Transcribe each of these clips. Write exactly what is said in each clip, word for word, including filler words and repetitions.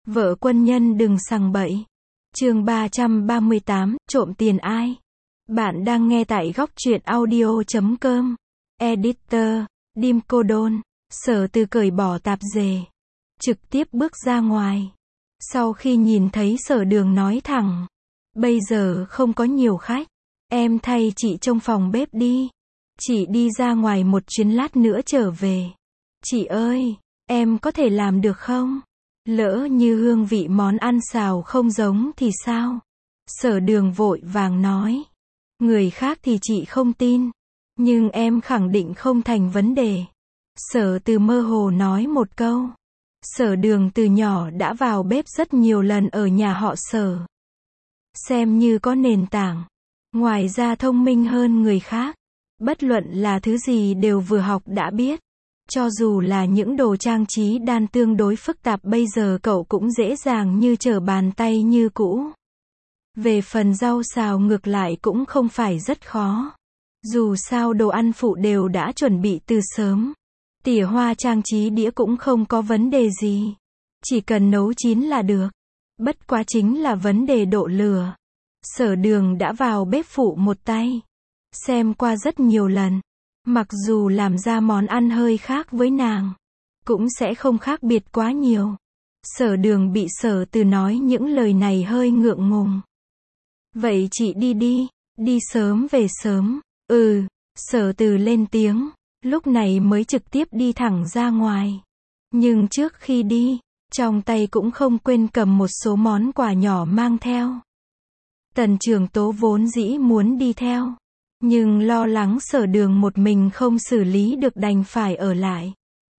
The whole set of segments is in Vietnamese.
Vợ quân nhân đừng sằng bậy. Chương ba trăm ba mươi tám, trộm tiền ai? Bạn đang nghe tại góc truyện audio chấm com. Editor, Dim Cô Đôn. Sở Từ cởi bỏ tạp dề, trực tiếp bước ra ngoài. Sau khi nhìn thấy Sở Đường nói thẳng, bây giờ không có nhiều khách, em thay chị trông phòng bếp đi. Chị đi ra ngoài một chuyến lát nữa trở về. Chị ơi, em có thể làm được không? Lỡ như hương vị món ăn xào không giống thì sao? Sở Đường vội vàng nói. Người khác thì chị không tin, nhưng em khẳng định không thành vấn đề. Sở Từ mơ hồ nói một câu. Sở Đường từ nhỏ đã vào bếp rất nhiều lần ở nhà họ Sở, xem như có nền tảng. Ngoài ra thông minh hơn người khác, bất luận là thứ gì đều vừa học đã biết. Cho dù là những đồ trang trí đan tương đối phức tạp bây giờ cậu cũng dễ dàng như trở bàn tay như cũ. Về phần rau xào ngược lại cũng không phải rất khó. Dù sao đồ ăn phụ đều đã chuẩn bị từ sớm. Tỉa hoa trang trí đĩa cũng không có vấn đề gì. Chỉ cần nấu chín là được. Bất quá chính là vấn đề độ lửa. Sở Đường đã vào bếp phụ một tay, xem qua rất nhiều lần. Mặc dù làm ra món ăn hơi khác với nàng, cũng sẽ không khác biệt quá nhiều. Sở Đường bị Sở Từ nói những lời này hơi ngượng ngùng. Vậy chị đi đi, đi sớm về sớm. Ừ, Sở Từ lên tiếng, lúc này mới trực tiếp đi thẳng ra ngoài. Nhưng trước khi đi, trong tay cũng không quên cầm một số món quà nhỏ mang theo. Tần Trường Tố vốn dĩ muốn đi theo, nhưng lo lắng Sở Đường một mình không xử lý được đành phải ở lại.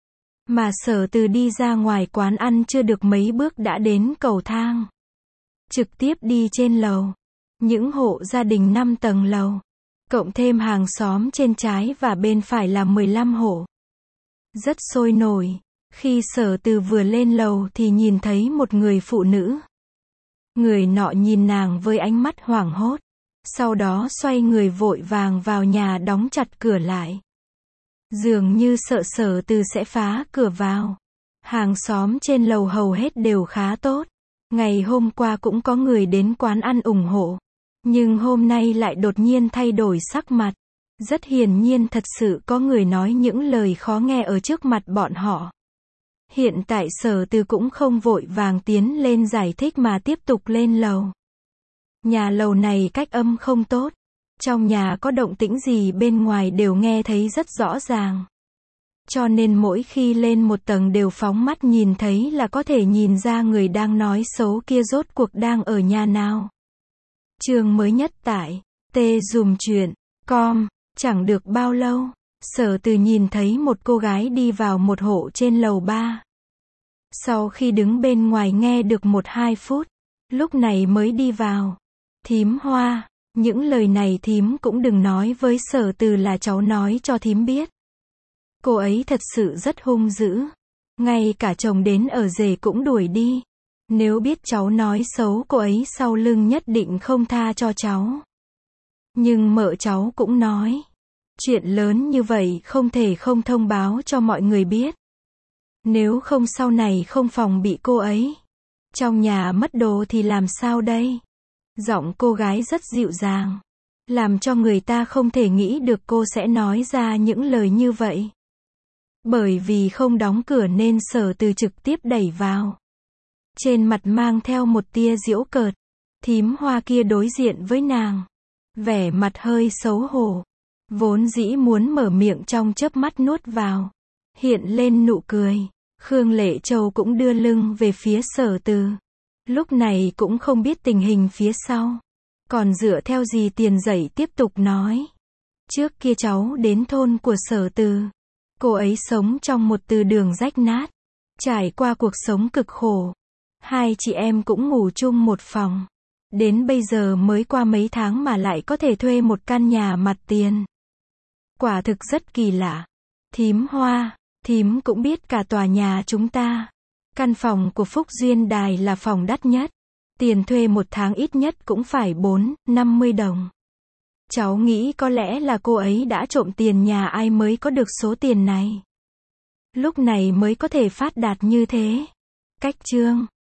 Mà Sở Từ đi ra ngoài quán ăn chưa được mấy bước đã đến cầu thang. Trực tiếp đi trên lầu. Những hộ gia đình năm tầng lầu, cộng thêm hàng xóm trên trái và bên phải là mười lăm hộ. Rất sôi nổi. Khi Sở Từ vừa lên lầu thì nhìn thấy một người phụ nữ. Người nọ nhìn nàng với ánh mắt hoảng hốt. Sau đó xoay người vội vàng vào nhà đóng chặt cửa lại. Dường như sợ Sở Từ sẽ phá cửa vào. Hàng xóm trên lầu hầu hết đều khá tốt. Ngày hôm qua cũng có người đến quán ăn ủng hộ. Nhưng hôm nay lại đột nhiên thay đổi sắc mặt. Rất hiển nhiên thật sự có người nói những lời khó nghe ở trước mặt bọn họ. Hiện tại Sở Từ cũng không vội vàng tiến lên giải thích mà tiếp tục lên lầu. Nhà lầu này cách âm không tốt. Trong nhà có động tĩnh gì bên ngoài đều nghe thấy rất rõ ràng. Cho nên mỗi khi lên một tầng đều phóng mắt nhìn thấy là có thể nhìn ra người đang nói xấu kia rốt cuộc đang ở nhà nào. Chương mới nhất tại tdum truyện com. Chẳng được bao lâu, Sở Từ nhìn thấy một cô gái đi vào một hộ trên lầu ba. Sau khi đứng bên ngoài nghe được một hai phút, lúc này mới đi vào. Thím Hoa, những lời này thím cũng đừng nói với Sở Từ là cháu nói cho thím biết. Cô ấy thật sự rất hung dữ. Ngay cả chồng đến ở rể cũng đuổi đi. Nếu biết cháu nói xấu cô ấy sau lưng nhất định không tha cho cháu. Nhưng mợ cháu cũng nói, chuyện lớn như vậy không thể không thông báo cho mọi người biết. Nếu không sau này không phòng bị cô ấy, trong nhà mất đồ thì làm sao đây? Giọng cô gái rất dịu dàng, làm cho người ta không thể nghĩ được cô sẽ nói ra những lời như vậy. Bởi vì không đóng cửa nên Sở Từ trực tiếp đẩy vào. Trên mặt mang theo một tia giễu cợt. Thím Hoa kia đối diện với nàng, vẻ mặt hơi xấu hổ. Vốn dĩ muốn mở miệng trong chớp mắt nuốt vào, hiện lên nụ cười. Khương Lệ Châu cũng đưa lưng về phía Sở Từ. Lúc này cũng không biết tình hình phía sau. Còn dựa theo gì tiền dậy tiếp tục nói. Trước kia cháu đến thôn của Sở Từ. Cô ấy sống trong một từ đường rách nát. Trải qua cuộc sống cực khổ. Hai chị em cũng ngủ chung một phòng. Đến bây giờ mới qua mấy tháng mà lại có thể thuê một căn nhà mặt tiền. Quả thực rất kỳ lạ. Thím Hoa, thím cũng biết cả tòa nhà chúng ta. Căn phòng của Phúc Duyên Đài là phòng đắt nhất. Tiền thuê một tháng ít nhất cũng phải bốn, năm mươi đồng. Cháu nghĩ có lẽ là cô ấy đã trộm tiền nhà ai mới có được số tiền này. Lúc này mới có thể phát đạt như thế. Cách chương